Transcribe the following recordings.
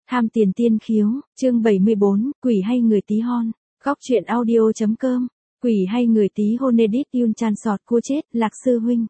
Tham tiền tiên khiếu, chương 74, quỷ hay người tí hon. Góc truyện audio.com. Quỷ hay người tí hon edit Yun Chan sọt cua chết, Lạc sư huynh.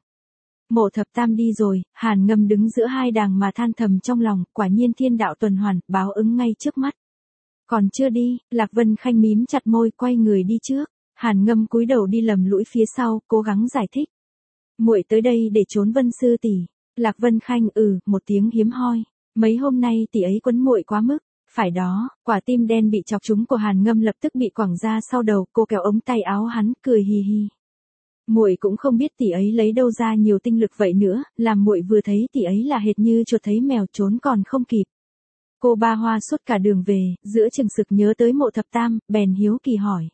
Mộ Thập Tam đi rồi, Hàn Ngâm đứng giữa hai đàng mà than thầm trong lòng, quả nhiên thiên đạo tuần hoàn, báo ứng ngay trước mắt. Còn chưa đi, Lạc Vân Khanh mím chặt môi quay người đi trước. Hàn Ngâm cúi đầu đi lầm lũi phía sau, cố gắng giải thích. Muội tới đây để trốn Vân sư tỷ. Lạc Vân Khanh một tiếng hiếm hoi. Mấy hôm nay tỷ ấy quấn muội quá mức. Phải đó, quả tim đen bị chọc trúng của Hàn Ngâm lập tức bị quẳng ra sau đầu, cô kéo ống tay áo hắn, cười hì hì. Muội cũng không biết tỷ ấy lấy đâu ra nhiều tinh lực vậy nữa, làm muội vừa thấy tỷ ấy là hệt như chuột thấy mèo trốn còn không kịp. Cô ba hoa suốt cả đường về, giữa chừng sực nhớ tới Mộ Thập Tam, bèn hiếu kỳ hỏi.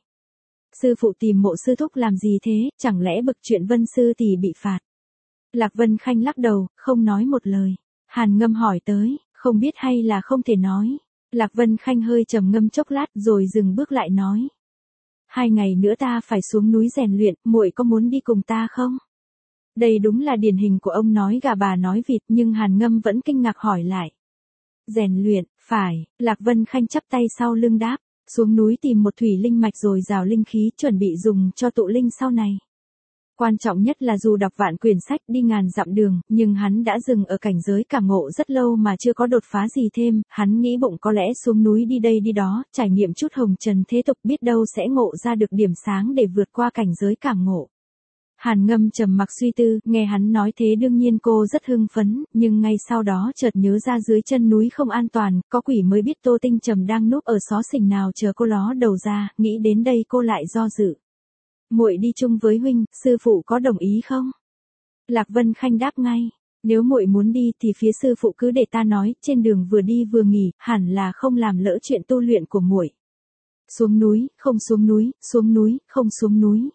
Sư phụ tìm Mộ sư thúc làm gì thế, chẳng lẽ bực chuyện Vân sư tỷ bị phạt? Lạc Vân Khanh lắc đầu, không nói một lời. Hàn Ngâm hỏi tới, không biết hay là không thể nói. Lạc Vân Khanh hơi trầm ngâm chốc lát rồi dừng bước lại nói. 2 ngày nữa ta phải xuống núi rèn luyện, muội có muốn đi cùng ta không? Đây đúng là điển hình của ông nói gà bà nói vịt, nhưng Hàn Ngâm vẫn kinh ngạc hỏi lại. Rèn luyện, phải, Lạc Vân Khanh chắp tay sau lưng đáp, xuống núi tìm một thủy linh mạch rồi rào linh khí chuẩn bị dùng cho tụ linh sau này. Quan trọng nhất là dù đọc vạn quyển sách đi ngàn dặm đường, nhưng hắn đã dừng ở cảnh giới cảm ngộ rất lâu mà chưa có đột phá gì thêm, hắn nghĩ bụng có lẽ xuống núi đi đây đi đó, trải nghiệm chút hồng trần thế tục biết đâu sẽ ngộ ra được điểm sáng để vượt qua cảnh giới cảm ngộ. Hàn Ngâm trầm mặc suy tư, nghe hắn nói thế đương nhiên cô rất hưng phấn, nhưng ngay sau đó chợt nhớ ra dưới chân núi không an toàn, có quỷ mới biết Tô Tinh Trầm đang núp ở xó xỉnh nào chờ cô ló đầu ra, nghĩ đến đây cô lại do dự. Muội đi chung với huynh, sư phụ có đồng ý không? Lạc Vân Khanh đáp ngay, nếu muội muốn đi thì phía sư phụ cứ để ta nói, trên đường vừa đi vừa nghỉ, hẳn là không làm lỡ chuyện tu luyện của muội. Xuống núi, không xuống núi, xuống núi, không xuống núi.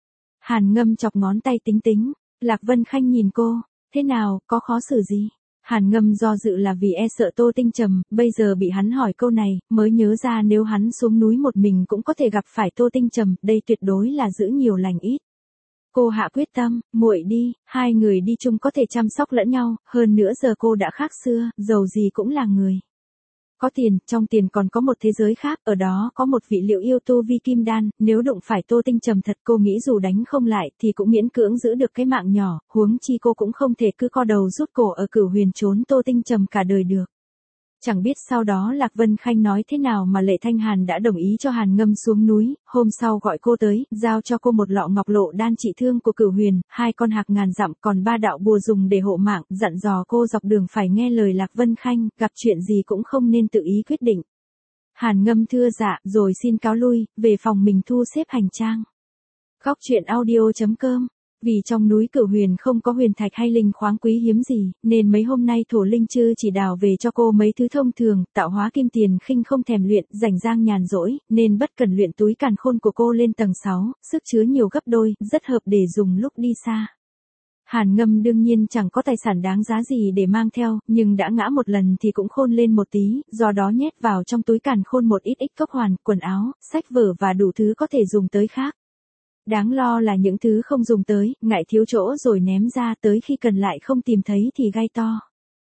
Hàn Ngâm chọc ngón tay tính tính, Lạc Vân Khanh nhìn cô, thế nào, có khó xử gì? Hàn Ngâm do dự là vì e sợ Tô Tinh Trầm, bây giờ bị hắn hỏi câu này, mới nhớ ra nếu hắn xuống núi một mình cũng có thể gặp phải Tô Tinh Trầm, đây tuyệt đối là giữ nhiều lành ít. Cô hạ quyết tâm, muội đi, 2 người đi chung có thể chăm sóc lẫn nhau, hơn nữa giờ cô đã khác xưa, dầu gì cũng là người. Có tiền, trong tiền còn có một thế giới khác, ở đó có một vị liệu yêu tu vi kim đan, nếu đụng phải Tô Tinh Trầm thật cô nghĩ dù đánh không lại thì cũng miễn cưỡng giữ được cái mạng nhỏ, huống chi cô cũng không thể cứ co đầu rút cổ ở Cửu Huyền trốn Tô Tinh Trầm cả đời được. Chẳng biết sau đó Lạc Vân Khanh nói thế nào mà Lệ Thanh Hàn đã đồng ý cho Hàn Ngâm xuống núi, hôm sau gọi cô tới, giao cho cô một lọ ngọc lộ đan trị thương của Cửu Huyền, 2 con hạc ngàn dặm còn 3 đạo bùa dùng để hộ mạng, dặn dò cô dọc đường phải nghe lời Lạc Vân Khanh, gặp chuyện gì cũng không nên tự ý quyết định. Hàn Ngâm thưa dạ, rồi xin cáo lui, về phòng mình thu xếp hành trang. Góc truyện audio.com. Vì trong núi Cửu Huyền không có huyền thạch hay linh khoáng quý hiếm gì, nên mấy hôm nay Thổ Linh Chư chỉ đào về cho cô mấy thứ thông thường, tạo hóa kim tiền khinh không thèm luyện, rảnh rang nhàn rỗi, nên bất cần luyện túi càn khôn của cô lên tầng 6, sức chứa nhiều gấp đôi, rất hợp để dùng lúc đi xa. Hàn Ngâm đương nhiên chẳng có tài sản đáng giá gì để mang theo, nhưng đã ngã một lần thì cũng khôn lên một tí, do đó nhét vào trong túi càn khôn một ít cốc hoàn, quần áo, sách vở và đủ thứ có thể dùng tới khác. Đáng lo là những thứ không dùng tới, ngại thiếu chỗ rồi ném ra, tới khi cần lại không tìm thấy thì gai to.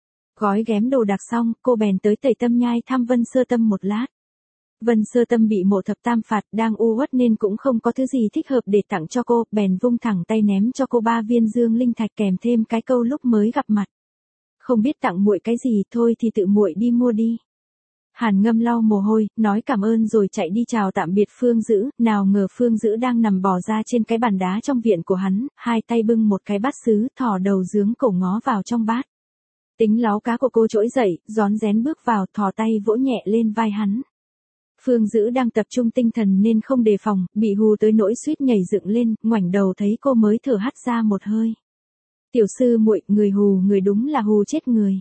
Gói ghém đồ đạc xong, cô bèn tới Tẩy Tâm Nhai thăm Vân Sơ Tâm một lát. Vân Sơ Tâm bị Mộ Thập Tam phạt, đang u uất nên cũng không có thứ gì thích hợp để tặng cho cô, bèn vung thẳng tay ném cho cô 3 viên dương linh thạch kèm thêm cái câu lúc mới gặp mặt. Không biết tặng muội cái gì, thôi thì tự muội đi mua đi. Hàn Ngâm lau mồ hôi, nói cảm ơn rồi chạy đi chào tạm biệt Phương Dữ, nào ngờ Phương Dữ đang nằm bò ra trên cái bàn đá trong viện của hắn, 2 tay bưng một cái bát sứ, thò đầu giướng cổ ngó vào trong bát. Tính láo cá của cô trỗi dậy, rón rén bước vào, thò tay vỗ nhẹ lên vai hắn. Phương Dữ đang tập trung tinh thần nên không đề phòng, bị hù tới nỗi suýt nhảy dựng lên, ngoảnh đầu thấy cô mới thở hắt ra một hơi. Tiểu sư muội, người hù người đúng là hù chết người.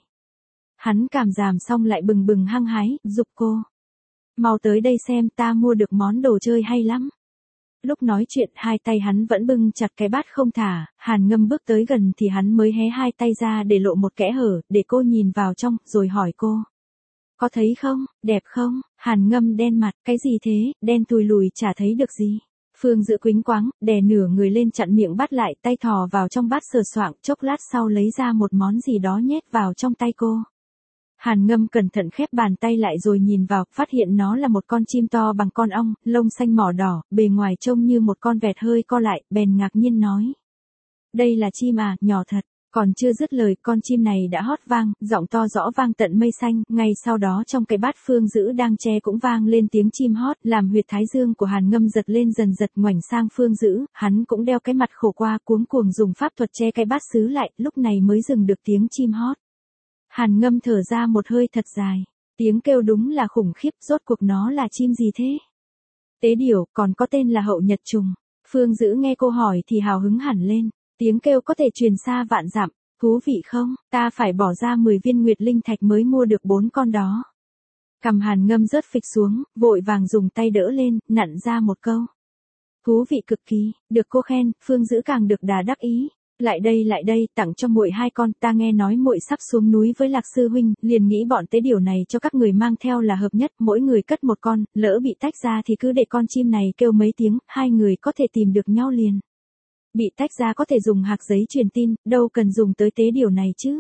Hắn cảm giảm xong lại bừng bừng hăng hái, giục cô. Mau tới đây xem, ta mua được món đồ chơi hay lắm. Lúc nói chuyện 2 tay hắn vẫn bưng chặt cái bát không thả, Hàn Ngâm bước tới gần thì hắn mới hé 2 tay ra để lộ một kẽ hở, để cô nhìn vào trong, rồi hỏi cô. Có thấy không, đẹp không? Hàn Ngâm đen mặt, cái gì thế, đen thui lùi chả thấy được gì. Phương Dữ quĩnh quáng, đè nửa người lên chặn miệng bát lại, tay thò vào trong bát sờ soạng, chốc lát sau lấy ra một món gì đó nhét vào trong tay cô. Hàn Ngâm cẩn thận khép bàn tay lại rồi nhìn vào, phát hiện nó là một con chim to bằng con ong, lông xanh mỏ đỏ, bề ngoài trông như một con vẹt hơi co lại, bèn ngạc nhiên nói. Đây là chim à, nhỏ thật. Còn chưa dứt lời, con chim này đã hót vang, giọng to rõ vang tận mây xanh, ngay sau đó trong cái bát Phương Dữ đang che cũng vang lên tiếng chim hót, làm huyệt thái dương của Hàn Ngâm giật lên dần giật. Ngoảnh sang Phương Dữ, hắn cũng đeo cái mặt khổ qua, cuống cuồng dùng pháp thuật che cái bát sứ lại, lúc này mới dừng được tiếng chim hót. Hàn Ngâm thở ra một hơi thật dài, tiếng kêu đúng là khủng khiếp, rốt cuộc nó là chim gì thế? Tế điểu, còn có tên là Hậu Nhật Trùng. Phương Dữ nghe cô hỏi thì hào hứng hẳn lên. Tiếng kêu có thể truyền xa vạn dặm, thú vị không? Ta phải bỏ ra 10 viên nguyệt linh thạch mới mua được 4 con đó. Cằm Hàn Ngâm rớt phịch xuống, vội vàng dùng tay đỡ lên, nặn ra một câu. Thú vị cực kỳ, được cô khen, Phương Dữ càng được đà đắc ý. Lại đây, tặng cho muội 2 con, ta nghe nói muội sắp xuống núi với Lạc sư huynh, liền nghĩ bọn tế điểu này cho các người mang theo là hợp nhất, mỗi người cất một con, lỡ bị tách ra thì cứ để con chim này kêu mấy tiếng, 2 người có thể tìm được nhau liền. Bị tách ra có thể dùng hạc giấy truyền tin, đâu cần dùng tới tế điểu này chứ.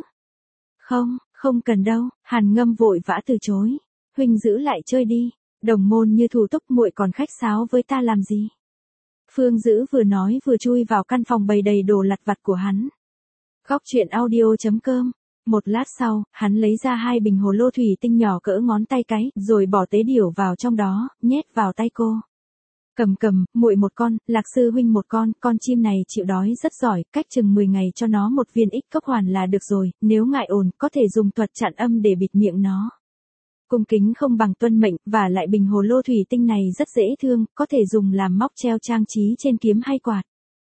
Không cần đâu, Hàn Ngâm vội vã từ chối. Huynh giữ lại chơi đi, đồng môn như thủ túc, muội còn khách sáo với ta làm gì. Phương Dữ vừa nói vừa chui vào căn phòng bày đầy đồ lặt vặt của hắn. Góc truyện audio.com. Một lát sau, hắn lấy ra 2 bình hồ lô thủy tinh nhỏ cỡ ngón tay cái, rồi bỏ tế điểu vào trong đó, nhét vào tay cô. Cầm, muội một con, Lạc sư huynh một con chim này chịu đói rất giỏi, cách chừng 10 ngày cho nó một viên ích cốc hoàn là được rồi, nếu ngại ồn, có thể dùng thuật chặn âm để bịt miệng nó. Cung kính không bằng tuân mệnh, và lại bình hồ lô thủy tinh này rất dễ thương, có thể dùng làm móc treo trang trí trên kiếm hay quạt.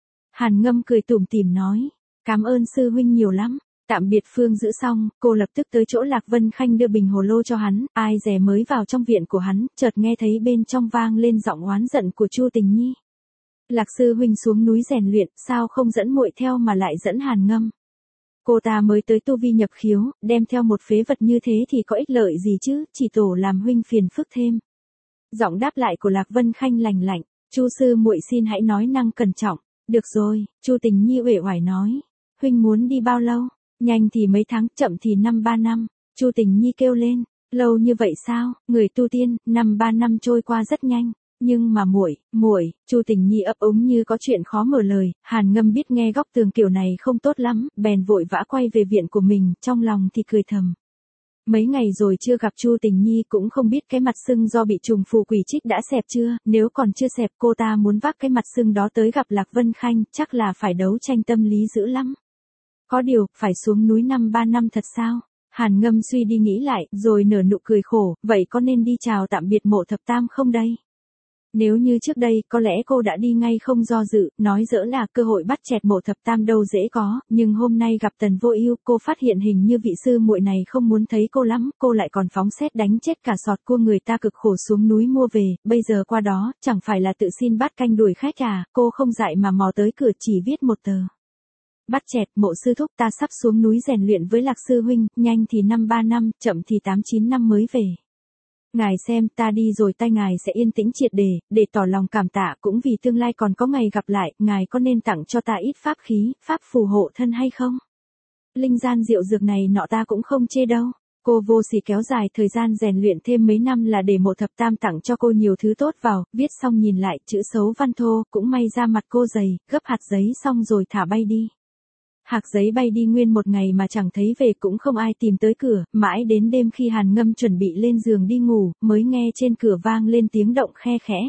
Hàn Ngâm cười tủm tỉm nói, cảm ơn sư huynh nhiều lắm. Tạm biệt Phương Dữ xong, cô lập tức tới chỗ Lạc Vân Khanh đưa bình hồ lô cho hắn, ai dè mới vào trong viện của hắn, chợt nghe thấy bên trong vang lên giọng oán giận của Chu Tình Nhi. Lạc sư huynh xuống núi rèn luyện, sao không dẫn muội theo mà lại dẫn Hàn Ngâm? Cô ta mới tới tu vi nhập khiếu, đem theo một phế vật như thế thì có ích lợi gì chứ, chỉ tổ làm huynh phiền phức thêm. Giọng đáp lại của Lạc Vân Khanh lành lạnh, Chu sư muội xin hãy nói năng cẩn trọng. Được rồi, Chu Tình Nhi uể oải nói, huynh muốn đi bao lâu? Nhanh thì mấy tháng, chậm thì 5-3 năm. Chu Tình Nhi kêu lên, lâu như vậy sao? Người tu tiên, 5-3 năm trôi qua rất nhanh. Nhưng mà muội, Chu Tình Nhi ấp úng như có chuyện khó mở lời. Hàn Ngâm biết nghe góc tường kiểu này không tốt lắm, bèn vội vã quay về viện của mình, trong lòng thì cười thầm. Mấy ngày rồi chưa gặp Chu Tình Nhi, cũng không biết cái mặt sưng do bị trùng phù quỷ trích đã xẹp chưa, nếu còn chưa xẹp cô ta muốn vác cái mặt sưng đó tới gặp Lạc Vân Khanh, chắc là phải đấu tranh tâm lý dữ lắm. Có điều, phải xuống núi 5-3 năm thật sao? Hàn Ngâm suy đi nghĩ lại, rồi nở nụ cười khổ, vậy có nên đi chào tạm biệt Mộ Thập Tam không đây? Nếu như trước đây, có lẽ cô đã đi ngay không do dự, nói giỡn là cơ hội bắt chẹt Mộ Thập Tam đâu dễ có, nhưng hôm nay gặp Tần Vô Ưu, cô phát hiện hình như vị sư muội này không muốn thấy cô lắm, cô lại còn phóng xét đánh chết cả sọt cua người ta cực khổ xuống núi mua về, bây giờ qua đó, chẳng phải là tự xin bát canh đuổi khách à, cô không dại mà mò tới cửa chỉ viết một tờ. Bắt chẹt, Mộ sư thúc, ta sắp xuống núi rèn luyện với Lạc sư huynh, nhanh thì 5-3 năm, chậm thì 8-9 năm mới về. Ngài xem, ta đi rồi tay ngài sẽ yên tĩnh triệt để tỏ lòng cảm tạ, cũng vì tương lai còn có ngày gặp lại, ngài có nên tặng cho ta ít pháp khí, pháp phù hộ thân hay không? Linh gian diệu dược này nọ ta cũng không chê đâu. Cô vô sỉ kéo dài thời gian rèn luyện thêm mấy năm là để Mộ Thập Tam tặng cho cô nhiều thứ tốt vào, viết xong nhìn lại, chữ xấu văn thô, cũng may ra mặt cô dày, gấp hạt giấy xong rồi thả bay đi. Hạc giấy bay đi nguyên một ngày mà chẳng thấy về, cũng không ai tìm tới cửa, mãi đến đêm khi Hàn Ngâm chuẩn bị lên giường đi ngủ, mới nghe trên cửa vang lên tiếng động khe khẽ.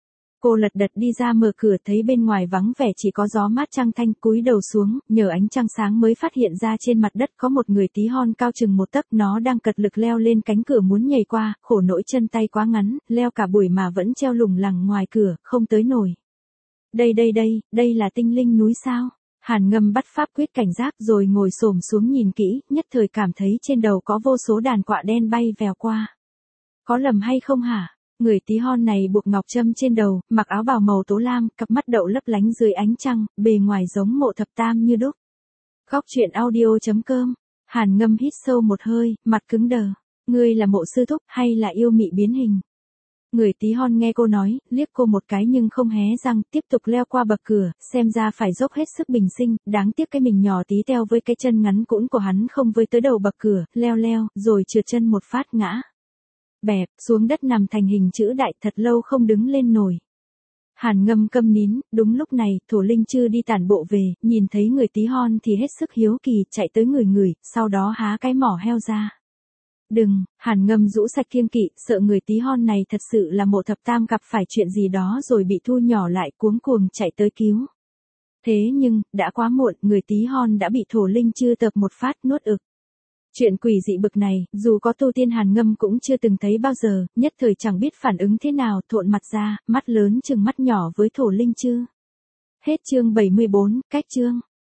Cô lật đật đi ra mở cửa, thấy bên ngoài vắng vẻ chỉ có gió mát trăng thanh, cúi đầu xuống, nhờ ánh trăng sáng mới phát hiện ra trên mặt đất có một người tí hon cao chừng 1 tấc, nó đang cật lực leo lên cánh cửa muốn nhảy qua, khổ nỗi chân tay quá ngắn, leo cả buổi mà vẫn treo lủng lẳng ngoài cửa, không tới nổi. Đây là tinh linh núi sao? Hàn Ngâm bắt pháp quyết cảnh giác rồi ngồi xổm xuống nhìn kỹ, nhất thời cảm thấy trên đầu có vô số đàn quạ đen bay vèo qua. Có lầm hay không hả? Người tí hon này buộc ngọc trâm trên đầu, mặc áo bào màu tố lam, cặp mắt đậu lấp lánh dưới ánh trăng, bề ngoài giống Mộ Thập Tam như đúc. Góc truyện audio.com. Hàn Ngâm hít sâu một hơi, mặt cứng đờ. Ngươi là Mộ sư thúc hay là yêu mị biến hình? Người tí hon nghe cô nói, liếc cô một cái nhưng không hé răng, tiếp tục leo qua bậc cửa, xem ra phải dốc hết sức bình sinh, đáng tiếc cái mình nhỏ tí teo với cái chân ngắn cũn của hắn không với tới đầu bậc cửa, leo, rồi trượt chân một phát ngã. Bẹp, xuống đất nằm thành hình chữ đại thật lâu không đứng lên nổi. Hàn Ngâm câm nín, đúng lúc này, Thổ Linh Chư đi tản bộ về, nhìn thấy người tí hon thì hết sức hiếu kỳ, chạy tới người, sau đó há cái mỏ heo ra. Đừng, Hàn Ngâm rũ sạch kiêng kỵ, sợ người tí hon này thật sự là Mộ Thập Tam gặp phải chuyện gì đó rồi bị thu nhỏ lại cuống cuồng chạy tới cứu. Thế nhưng, đã quá muộn, người tí hon đã bị Thổ Linh Chư tập một phát nuốt ực. Chuyện quỷ dị bực này, dù có tu tiên Hàn Ngâm cũng chưa từng thấy bao giờ, nhất thời chẳng biết phản ứng thế nào, thộn mặt ra, mắt lớn chừng mắt nhỏ với Thổ Linh Chư. Hết chương 74, cách chương.